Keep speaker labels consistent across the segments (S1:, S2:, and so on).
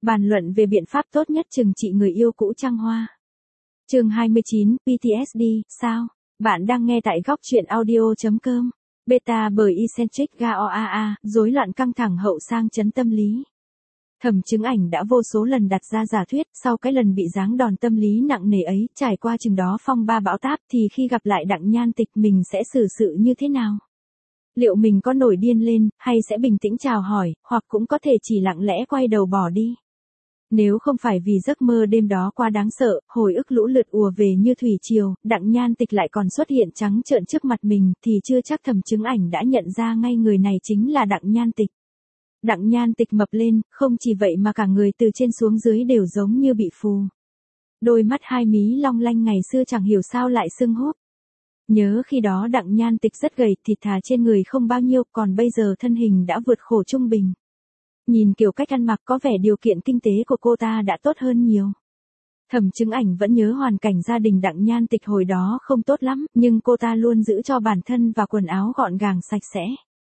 S1: Bàn luận về biện pháp tốt nhất trừng trị người yêu cũ trăng hoa. Chương 29, PTSD, sao? Bạn đang nghe tại góc truyện audio.com. Beta bởi Eccentric GOAA, rối loạn căng thẳng hậu sang chấn tâm lý. Thẩm Chứng Ảnh đã vô số lần đặt ra giả thuyết, sau cái lần bị giáng đòn tâm lý nặng nề ấy, trải qua chừng đó phong ba bão táp thì khi gặp lại Đặng Nhan Tịch mình sẽ xử sự như thế nào? Liệu mình có nổi điên lên, hay sẽ bình tĩnh chào hỏi, hoặc cũng có thể chỉ lặng lẽ quay đầu bỏ đi? Nếu không phải vì giấc mơ đêm đó quá đáng sợ, hồi ức lũ lượt ùa về như thủy triều, Đặng Nhan Tịch lại còn xuất hiện trắng trợn trước mặt mình, thì chưa chắc Thẩm Chứng Ảnh đã nhận ra ngay người này chính là Đặng Nhan Tịch. Đặng Nhan Tịch mập lên, không chỉ vậy mà cả người từ trên xuống dưới đều giống như bị phù. Đôi mắt hai mí long lanh ngày xưa chẳng hiểu sao lại sưng húp. Nhớ khi đó Đặng Nhan Tịch rất gầy, thịt thà trên người không bao nhiêu, còn bây giờ thân hình đã vượt khổ trung bình. Nhìn kiểu cách ăn mặc có vẻ điều kiện kinh tế của cô ta đã tốt hơn nhiều. Thẩm Chứng Ảnh vẫn nhớ hoàn cảnh gia đình Đặng Nhan Tịch hồi đó không tốt lắm, nhưng cô ta luôn giữ cho bản thân và quần áo gọn gàng sạch sẽ.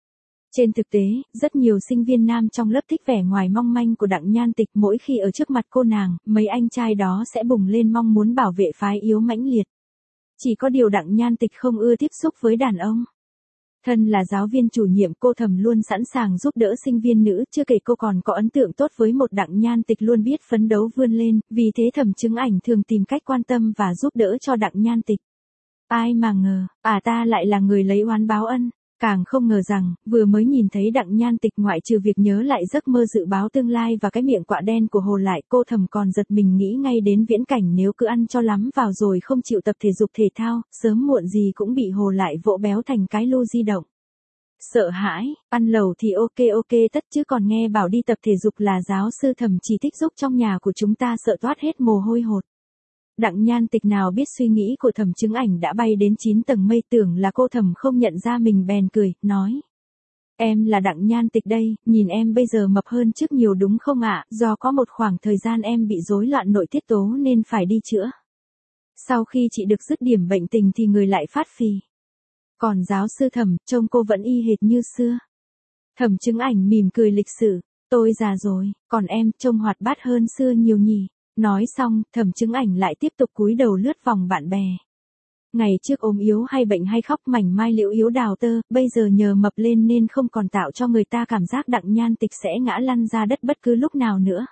S1: Trên thực tế, rất nhiều sinh viên nam trong lớp thích vẻ ngoài mong manh của Đặng Nhan Tịch, mỗi khi ở trước mặt cô nàng, mấy anh trai đó sẽ bùng lên mong muốn bảo vệ phái yếu mãnh liệt. Chỉ có điều Đặng Nhan Tịch không ưa tiếp xúc với đàn ông. Thân là giáo viên chủ nhiệm, cô Thẩm luôn sẵn sàng giúp đỡ sinh viên nữ, chưa kể cô còn có ấn tượng tốt với một Đặng Nhan Tịch luôn biết phấn đấu vươn lên, vì thế Thẩm Chứng Ảnh thường tìm cách quan tâm và giúp đỡ cho Đặng Nhan Tịch. Ai mà ngờ, ta lại là người lấy oán báo ân. Càng không ngờ rằng, vừa mới nhìn thấy Đặng Nhan Tịch, ngoại trừ việc nhớ lại giấc mơ dự báo tương lai và cái miệng quạ đen của Hồ Lại, cô Thẩm còn giật mình nghĩ ngay đến viễn cảnh nếu cứ ăn cho lắm vào rồi không chịu tập thể dục thể thao, sớm muộn gì cũng bị Hồ Lại vỗ béo thành cái lu di động. Sợ hãi, ăn lẩu thì ok tất, chứ còn nghe bảo đi tập thể dục là giáo sư Thẩm chỉ thích giúp trong nhà của chúng ta sợ toát hết mồ hôi hột. Đặng Nhan Tịch nào biết suy nghĩ của Thẩm Chứng Ảnh đã bay đến 9 tầng mây, tưởng là cô Thẩm không nhận ra mình bèn cười, nói. Em là Đặng Nhan Tịch đây, nhìn em bây giờ mập hơn trước nhiều đúng không ạ? Do có một khoảng thời gian em bị rối loạn nội tiết tố nên phải đi chữa. Sau khi chị được dứt điểm bệnh tình thì người lại phát phì. Còn giáo sư Thẩm, trông cô vẫn y hệt như xưa. Thẩm Chứng Ảnh mỉm cười lịch sự, tôi già rồi, còn em trông hoạt bát hơn xưa nhiều nhỉ. Nói xong, Thẩm Chứng Ảnh lại tiếp tục cúi đầu lướt vòng bạn bè. Ngày trước ốm yếu hay bệnh hay khóc mảnh mai liễu yếu đào tơ, bây giờ nhờ mập lên nên không còn tạo cho người ta cảm giác Đặng Nhan Tịch sẽ ngã lăn ra đất bất cứ lúc nào nữa.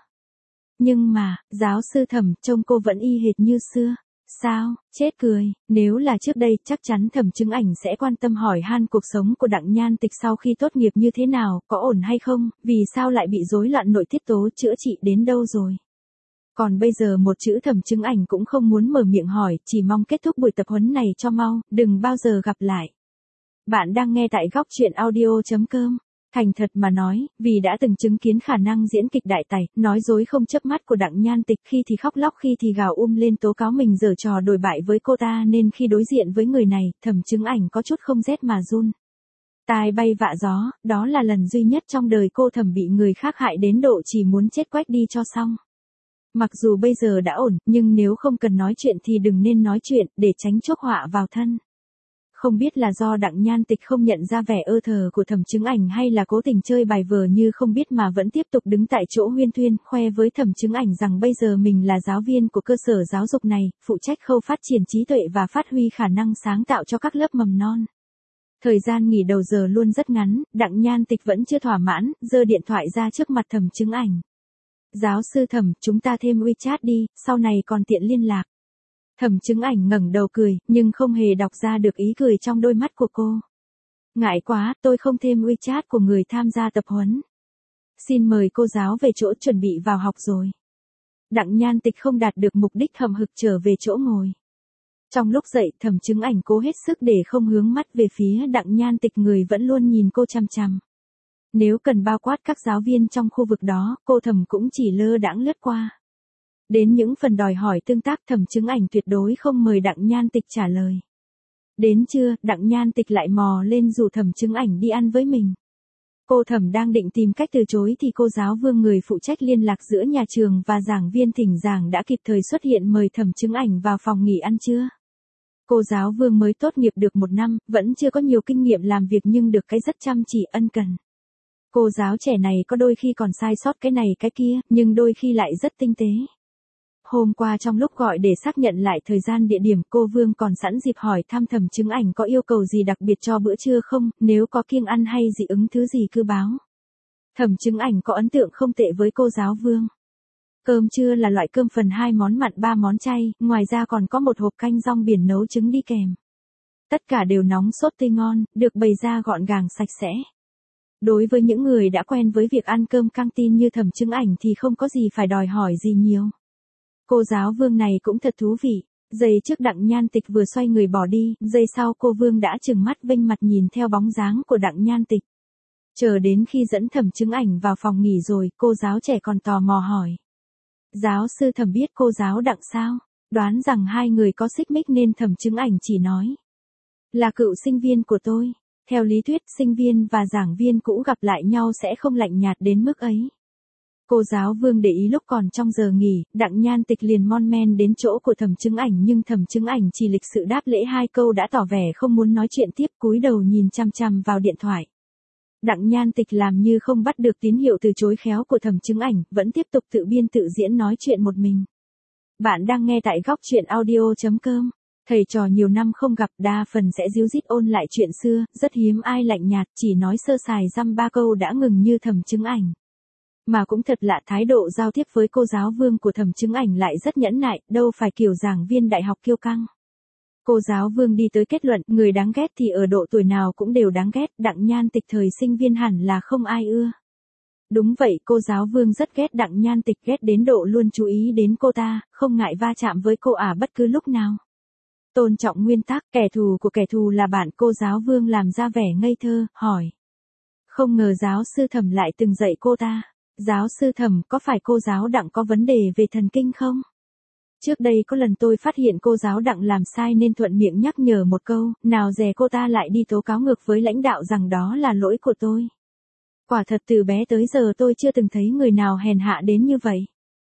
S1: Nhưng mà, giáo sư Thẩm, trông cô vẫn y hệt như xưa. Sao, chết cười, nếu là trước đây chắc chắn Thẩm Chứng Ảnh sẽ quan tâm hỏi han cuộc sống của Đặng Nhan Tịch sau khi tốt nghiệp như thế nào, có ổn hay không, vì sao lại bị rối loạn nội tiết tố, chữa trị đến đâu rồi. Còn bây giờ một chữ Thẩm Chứng Ảnh cũng không muốn mở miệng hỏi, chỉ mong kết thúc buổi tập huấn này cho mau, đừng bao giờ gặp lại. Bạn đang nghe tại góc truyện audio.com. Thành thật mà nói, vì đã từng chứng kiến khả năng diễn kịch đại tài, nói dối không chớp mắt của Đặng Nhan Tịch, khi thì khóc lóc khi thì gào lên tố cáo mình giở trò đồi bại với cô ta, nên khi đối diện với người này, Thẩm Chứng Ảnh có chút không rét mà run. Tai bay vạ gió, đó là lần duy nhất trong đời cô Thẩm bị người khác hại đến độ chỉ muốn chết quách đi cho xong. Mặc dù bây giờ đã ổn, nhưng nếu không cần nói chuyện thì đừng nên nói chuyện, để tránh chuốc họa vào thân. Không biết là do Đặng Nhan Tịch không nhận ra vẻ ơ thờ của Thẩm Chứng Ảnh hay là cố tình chơi bài vờ như không biết mà vẫn tiếp tục đứng tại chỗ huyên thuyên, khoe với Thẩm Chứng Ảnh rằng bây giờ mình là giáo viên của cơ sở giáo dục này, phụ trách khâu phát triển trí tuệ và phát huy khả năng sáng tạo cho các lớp mầm non. Thời gian nghỉ đầu giờ luôn rất ngắn, Đặng Nhan Tịch vẫn chưa thỏa mãn, giơ điện thoại ra trước mặt Thẩm Chứng Ảnh. Giáo sư Thẩm, chúng ta thêm WeChat đi, sau này còn tiện liên lạc. Thẩm Chứng Ảnh ngẩng đầu cười, nhưng không hề đọc ra được ý cười trong đôi mắt của cô. Ngại quá, tôi không thêm WeChat của người tham gia tập huấn. Xin mời cô giáo về chỗ chuẩn bị vào học rồi. Đặng Nhan Tịch không đạt được mục đích, hậm hực trở về chỗ ngồi. Trong lúc dậy, Thẩm Chứng Ảnh cố hết sức để không hướng mắt về phía Đặng Nhan Tịch, người vẫn luôn nhìn cô chằm chằm. Nếu cần bao quát các giáo viên trong khu vực đó, cô Thẩm cũng chỉ lơ đãng lướt qua. Đến những phần đòi hỏi tương tác, Thẩm Chứng Ảnh tuyệt đối không mời Đặng Nhan Tịch trả lời. Đến trưa, Đặng Nhan Tịch lại mò lên rủ Thẩm Chứng Ảnh đi ăn với mình. Cô Thẩm đang định tìm cách từ chối thì cô giáo Vương, người phụ trách liên lạc giữa nhà trường và giảng viên thỉnh giảng, đã kịp thời xuất hiện mời Thẩm Chứng Ảnh vào phòng nghỉ ăn trưa. Cô giáo Vương mới tốt nghiệp được 1 năm, vẫn chưa có nhiều kinh nghiệm làm việc nhưng được cái rất chăm chỉ ân cần. Cô giáo trẻ này có đôi khi còn sai sót cái này cái kia, nhưng đôi khi lại rất tinh tế. Hôm qua trong lúc gọi để xác nhận lại thời gian địa điểm, cô Vương còn sẵn dịp hỏi thăm Thẩm Chứng Ảnh có yêu cầu gì đặc biệt cho bữa trưa không, nếu có kiêng ăn hay dị ứng thứ gì cứ báo. Thẩm Chứng Ảnh có ấn tượng không tệ với cô giáo Vương. Cơm trưa là loại cơm phần 2 món mặn 3 món chay, ngoài ra còn có một hộp canh rong biển nấu trứng đi kèm. Tất cả đều nóng sốt tươi ngon, được bày ra gọn gàng sạch sẽ. Đối với những người đã quen với việc ăn cơm căng tin như Thẩm Chứng Ảnh thì không có gì phải đòi hỏi gì nhiều. Cô giáo Vương này cũng thật thú vị. Giây trước Đặng Nhan Tịch vừa xoay người bỏ đi, giây sau cô Vương đã trừng mắt vênh mặt nhìn theo bóng dáng của Đặng Nhan Tịch. Chờ đến khi dẫn Thẩm Chứng Ảnh vào phòng nghỉ rồi, cô giáo trẻ còn tò mò hỏi. Giáo sư Thẩm biết cô giáo Đặng sao? Đoán rằng hai người có xích mích nên Thẩm Chứng Ảnh chỉ nói. Là cựu sinh viên của tôi. Theo lý thuyết, sinh viên và giảng viên cũ gặp lại nhau sẽ không lạnh nhạt đến mức ấy. Cô giáo Vương để ý lúc còn trong giờ nghỉ, Đặng Nhan Tịch liền mon men đến chỗ của Thẩm Chứng Ảnh nhưng Thẩm Chứng Ảnh chỉ lịch sự đáp lễ 2 câu đã tỏ vẻ không muốn nói chuyện tiếp, cúi đầu nhìn chằm chằm vào điện thoại. Đặng Nhan Tịch làm như không bắt được tín hiệu từ chối khéo của Thẩm Chứng Ảnh, vẫn tiếp tục tự biên tự diễn nói chuyện một mình. Bạn đang nghe tại góc truyện audio.com. Thầy trò nhiều năm không gặp, đa phần sẽ díu dít ôn lại chuyện xưa, rất hiếm ai lạnh nhạt, chỉ nói sơ sài dăm ba câu đã ngừng như Thẩm Chứng Ảnh. Mà cũng thật lạ, thái độ giao tiếp với cô giáo Vương của Thẩm Chứng Ảnh lại rất nhẫn nại, đâu phải kiểu giảng viên đại học kiêu căng. Cô giáo Vương đi tới kết luận, người đáng ghét thì ở độ tuổi nào cũng đều đáng ghét, Đặng Nhan Tịch thời sinh viên hẳn là không ai ưa. Đúng vậy, cô giáo Vương rất ghét Đặng Nhan Tịch, ghét đến độ luôn chú ý đến cô ta, không ngại va chạm với cô bất cứ lúc nào. Tôn trọng nguyên tắc, kẻ thù của kẻ thù là bạn. Cô giáo Vương làm ra vẻ ngây thơ, hỏi. Không ngờ giáo sư Thẩm lại từng dạy cô ta. Giáo sư Thẩm, có phải cô giáo Đặng có vấn đề về thần kinh không? Trước đây có lần tôi phát hiện cô giáo Đặng làm sai nên thuận miệng nhắc nhở một câu, nào dè cô ta lại đi tố cáo ngược với lãnh đạo rằng đó là lỗi của tôi. Quả thật từ bé tới giờ tôi chưa từng thấy người nào hèn hạ đến như vậy.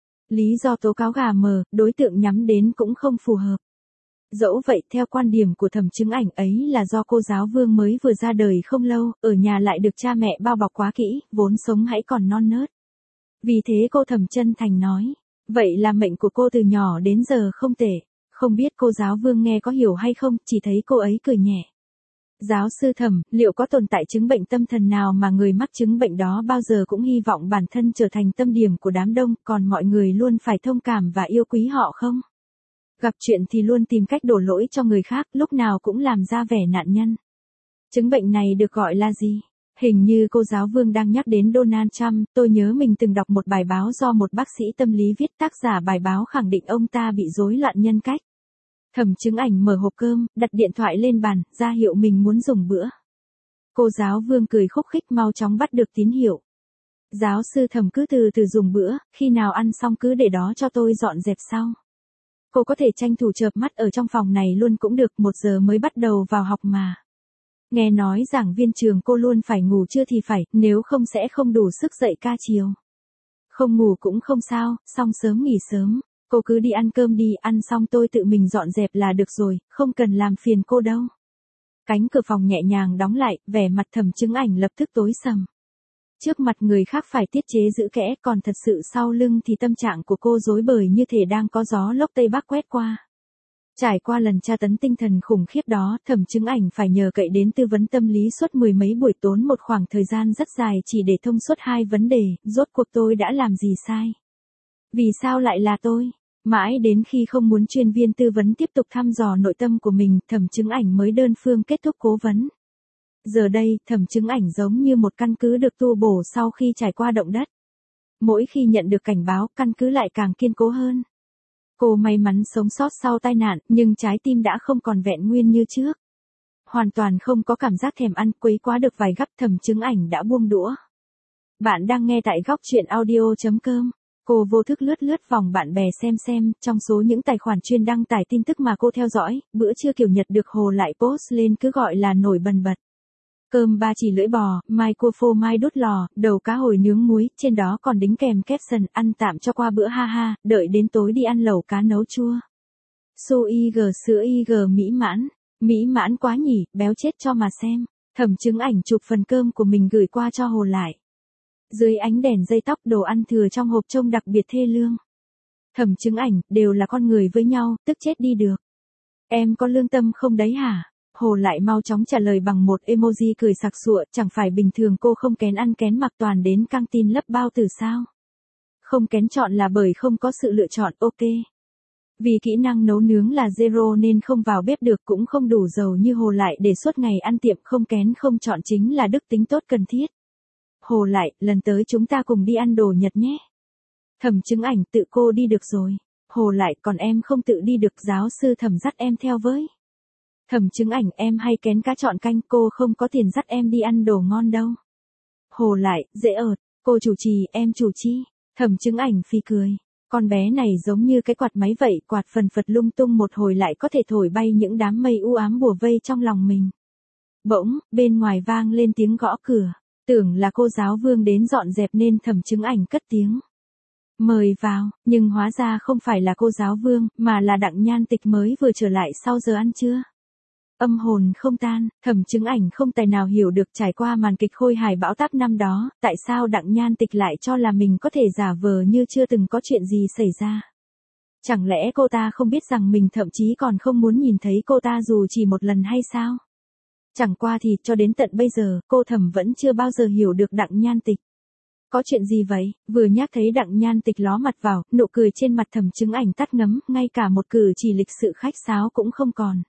S1: Lý do tố cáo gà mờ, đối tượng nhắm đến cũng không phù hợp. Dẫu vậy, theo quan điểm của Thẩm Chứng Ảnh ấy là do cô giáo Vương mới vừa ra đời không lâu, ở nhà lại được cha mẹ bao bọc quá kỹ, vốn sống hãy còn non nớt. Vì thế cô Thẩm chân thành nói, vậy là mệnh của cô từ nhỏ đến giờ không tệ. Không biết cô giáo Vương nghe có hiểu hay không, chỉ thấy cô ấy cười nhẹ. Giáo sư Thẩm, liệu có tồn tại chứng bệnh tâm thần nào mà người mắc chứng bệnh đó bao giờ cũng hy vọng bản thân trở thành tâm điểm của đám đông, còn mọi người luôn phải thông cảm và yêu quý họ không? Gặp chuyện thì luôn tìm cách đổ lỗi cho người khác, lúc nào cũng làm ra vẻ nạn nhân. Chứng bệnh này được gọi là gì? Hình như cô giáo Vương đang nhắc đến Donald Trump, tôi nhớ mình từng đọc một bài báo do một bác sĩ tâm lý viết, tác giả bài báo khẳng định ông ta bị rối loạn nhân cách. Thẩm Chứng Ảnh mở hộp cơm, đặt điện thoại lên bàn, ra hiệu mình muốn dùng bữa. Cô giáo Vương cười khúc khích mau chóng bắt được tín hiệu. Giáo sư Thẩm cứ từ từ dùng bữa, khi nào ăn xong cứ để đó cho tôi dọn dẹp sau. Cô có thể tranh thủ chợp mắt ở trong phòng này luôn cũng được, 1 giờ mới bắt đầu vào học mà. Nghe nói giảng viên trường cô luôn phải ngủ trưa thì phải, nếu không sẽ không đủ sức dạy ca chiều. Không ngủ cũng không sao, xong sớm nghỉ sớm. Cô cứ đi ăn cơm đi, ăn xong tôi tự mình dọn dẹp là được rồi, không cần làm phiền cô đâu. Cánh cửa phòng nhẹ nhàng đóng lại, vẻ mặt Thẩm Chứng Ảnh lập tức tối sầm. Trước mặt người khác phải tiết chế giữ kẽ, còn thật sự sau lưng thì tâm trạng của cô rối bời như thể đang có gió lốc Tây Bắc quét qua. Trải qua lần tra tấn tinh thần khủng khiếp đó, Thẩm Chứng Ảnh phải nhờ cậy đến tư vấn tâm lý suốt 10 mấy buổi, tốn một khoảng thời gian rất dài chỉ để thông suốt 2 vấn đề, rốt cuộc tôi đã làm gì sai? Vì sao lại là tôi? Mãi đến khi không muốn chuyên viên tư vấn tiếp tục thăm dò nội tâm của mình, Thẩm Chứng Ảnh mới đơn phương kết thúc cố vấn. Giờ đây, Thẩm Chứng Ảnh giống như một căn cứ được tu bổ sau khi trải qua động đất. Mỗi khi nhận được cảnh báo, căn cứ lại càng kiên cố hơn. Cô may mắn sống sót sau tai nạn, nhưng trái tim đã không còn vẹn nguyên như trước. Hoàn toàn không có cảm giác thèm ăn, quấy quá được vài gắp, Thẩm Chứng Ảnh đã buông đũa. Bạn đang nghe tại góc truyện audio.com. Cô vô thức lướt vòng bạn bè xem, trong số những tài khoản chuyên đăng tải tin tức mà cô theo dõi, bữa trưa kiểu Nhật được Hồ lại post lên cứ gọi là nổi bần bật. Cơm 3 chỉ lưỡi bò, mai cua phô mai đút lò, đầu cá hồi nướng muối, trên đó còn đính kèm caption, ăn tạm cho qua bữa ha ha, đợi đến tối đi ăn lẩu cá nấu chua. Su IG sữa IG mỹ mãn quá nhỉ, béo chết cho mà xem. Thẩm Chứng Ảnh chụp phần cơm của mình gửi qua cho Hồ lại. Dưới ánh đèn dây tóc đồ ăn thừa trong hộp trông đặc biệt thê lương. Thẩm Chứng Ảnh, đều là con người với nhau, tức chết đi được. Em có lương tâm không đấy hả? Hồ lại mau chóng trả lời bằng một emoji cười sặc sụa, chẳng phải bình thường cô không kén ăn kén mặc toàn đến căng tin lấp bao tử sao? Không kén chọn là bởi không có sự lựa chọn, ok. Vì kỹ năng nấu nướng là zero nên không vào bếp được cũng không đủ giàu như Hồ lại để suốt ngày ăn tiệm, không kén không chọn chính là đức tính tốt cần thiết. Hồ lại, lần tới chúng ta cùng đi ăn đồ Nhật nhé. Thẩm Chứng Ảnh, tự cô đi được rồi. Hồ lại, còn em không tự đi được, giáo sư Thẩm dắt em theo với. Thẩm Chứng Ảnh, em hay kén cá chọn canh, cô không có tiền dắt em đi ăn đồ ngon đâu. Hồ lại, dễ ợt, cô chủ trì, em chủ chi. Thẩm Chứng Ảnh phì cười. Con bé này giống như cái quạt máy vậy, quạt phần phật lung tung một hồi lại có thể thổi bay những đám mây u ám bủa vây trong lòng mình. Bỗng, bên ngoài vang lên tiếng gõ cửa. Tưởng là cô giáo Vương đến dọn dẹp nên Thẩm Chứng Ảnh cất tiếng. Mời vào, nhưng hóa ra không phải là cô giáo Vương, mà là Đặng Nhan Tịch mới vừa trở lại sau giờ ăn trưa. Âm hồn không tan, Thẩm Chứng Ảnh không tài nào hiểu được trải qua màn kịch khôi hài bão táp năm đó, tại sao Đặng Nhan Tịch lại cho là mình có thể giả vờ như chưa từng có chuyện gì xảy ra. Chẳng lẽ cô ta không biết rằng mình thậm chí còn không muốn nhìn thấy cô ta dù chỉ một lần hay sao? Chẳng qua thì cho đến tận bây giờ, cô Thẩm vẫn chưa bao giờ hiểu được Đặng Nhan Tịch. Có chuyện gì vậy? Vừa nhắc thấy Đặng Nhan Tịch ló mặt vào, nụ cười trên mặt Thẩm Chứng Ảnh tắt ngấm, ngay cả một cử chỉ lịch sự khách sáo cũng không còn.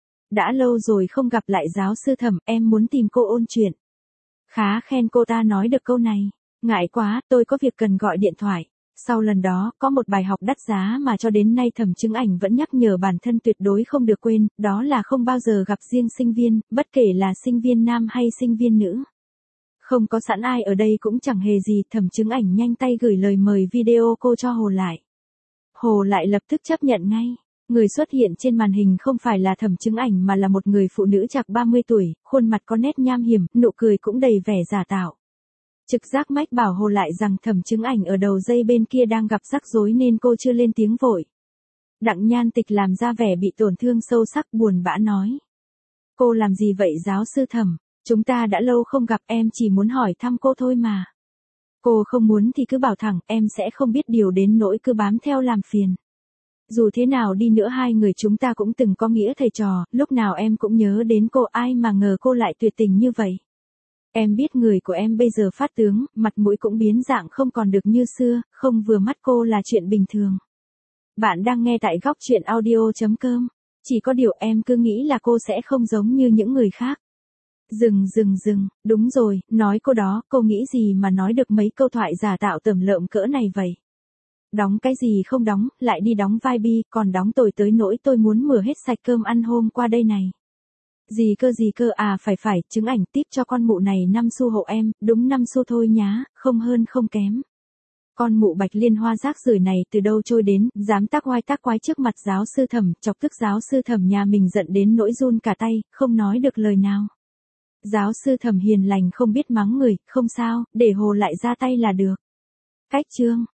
S1: Đã lâu rồi không gặp lại giáo sư Thẩm, em muốn tìm cô ôn chuyện. Khá khen cô ta nói được câu này. Ngại quá, tôi có việc cần gọi điện thoại. Sau lần đó, có một bài học đắt giá mà cho đến nay Thẩm Chứng Ảnh vẫn nhắc nhở bản thân tuyệt đối không được quên, đó là không bao giờ gặp riêng sinh viên, bất kể là sinh viên nam hay sinh viên nữ. Không có sẵn ai ở đây cũng chẳng hề gì, Thẩm Chứng Ảnh nhanh tay gửi lời mời video cô cho Hồ lại. Hồ lại lập tức chấp nhận ngay. Người xuất hiện trên màn hình không phải là Thẩm Chứng Ảnh mà là một người phụ nữ chạc 30 tuổi, khuôn mặt có nét nham hiểm, nụ cười cũng đầy vẻ giả tạo. Trực giác mách bảo Hồ lại rằng Thẩm Chứng Ảnh ở đầu dây bên kia đang gặp rắc rối nên cô chưa lên tiếng vội. Đặng Nhan Tịch làm ra vẻ bị tổn thương sâu sắc, buồn bã nói. Cô làm gì vậy giáo sư Thẩm? Chúng ta đã lâu không gặp, em chỉ muốn hỏi thăm cô thôi mà. Cô không muốn thì cứ bảo thẳng, em sẽ không biết điều đến nỗi cứ bám theo làm phiền. Dù thế nào đi nữa hai người chúng ta cũng từng có nghĩa thầy trò, lúc nào em cũng nhớ đến cô, ai mà ngờ cô lại tuyệt tình như vậy. Em biết người của em bây giờ phát tướng, mặt mũi cũng biến dạng không còn được như xưa, không vừa mắt cô là chuyện bình thường. Bạn đang nghe tại góc truyện audio.com. Chỉ có điều em cứ nghĩ là cô sẽ không giống như những người khác. Dừng, đúng rồi, nói cô đó, cô nghĩ gì mà nói được mấy câu thoại giả tạo tởm lợm cỡ này vậy? Đóng cái gì không đóng, lại đi đóng vai bi, còn đóng tồi tới nỗi tôi muốn mửa hết sạch cơm ăn hôm qua đây này. Gì cơ à, phải, Chứng Ảnh tiếp cho con mụ này 5 xu hộ em, đúng 5 xu thôi nhá, không hơn không kém. Con mụ Bạch Liên hoa rác rưởi này từ đâu trôi đến, dám tác oai tác quái trước mặt giáo sư Thẩm, chọc tức giáo sư Thẩm nhà mình giận đến nỗi run cả tay, không nói được lời nào. Giáo sư Thẩm hiền lành không biết mắng người, không sao, để Hồ lại ra tay là được. Cách chương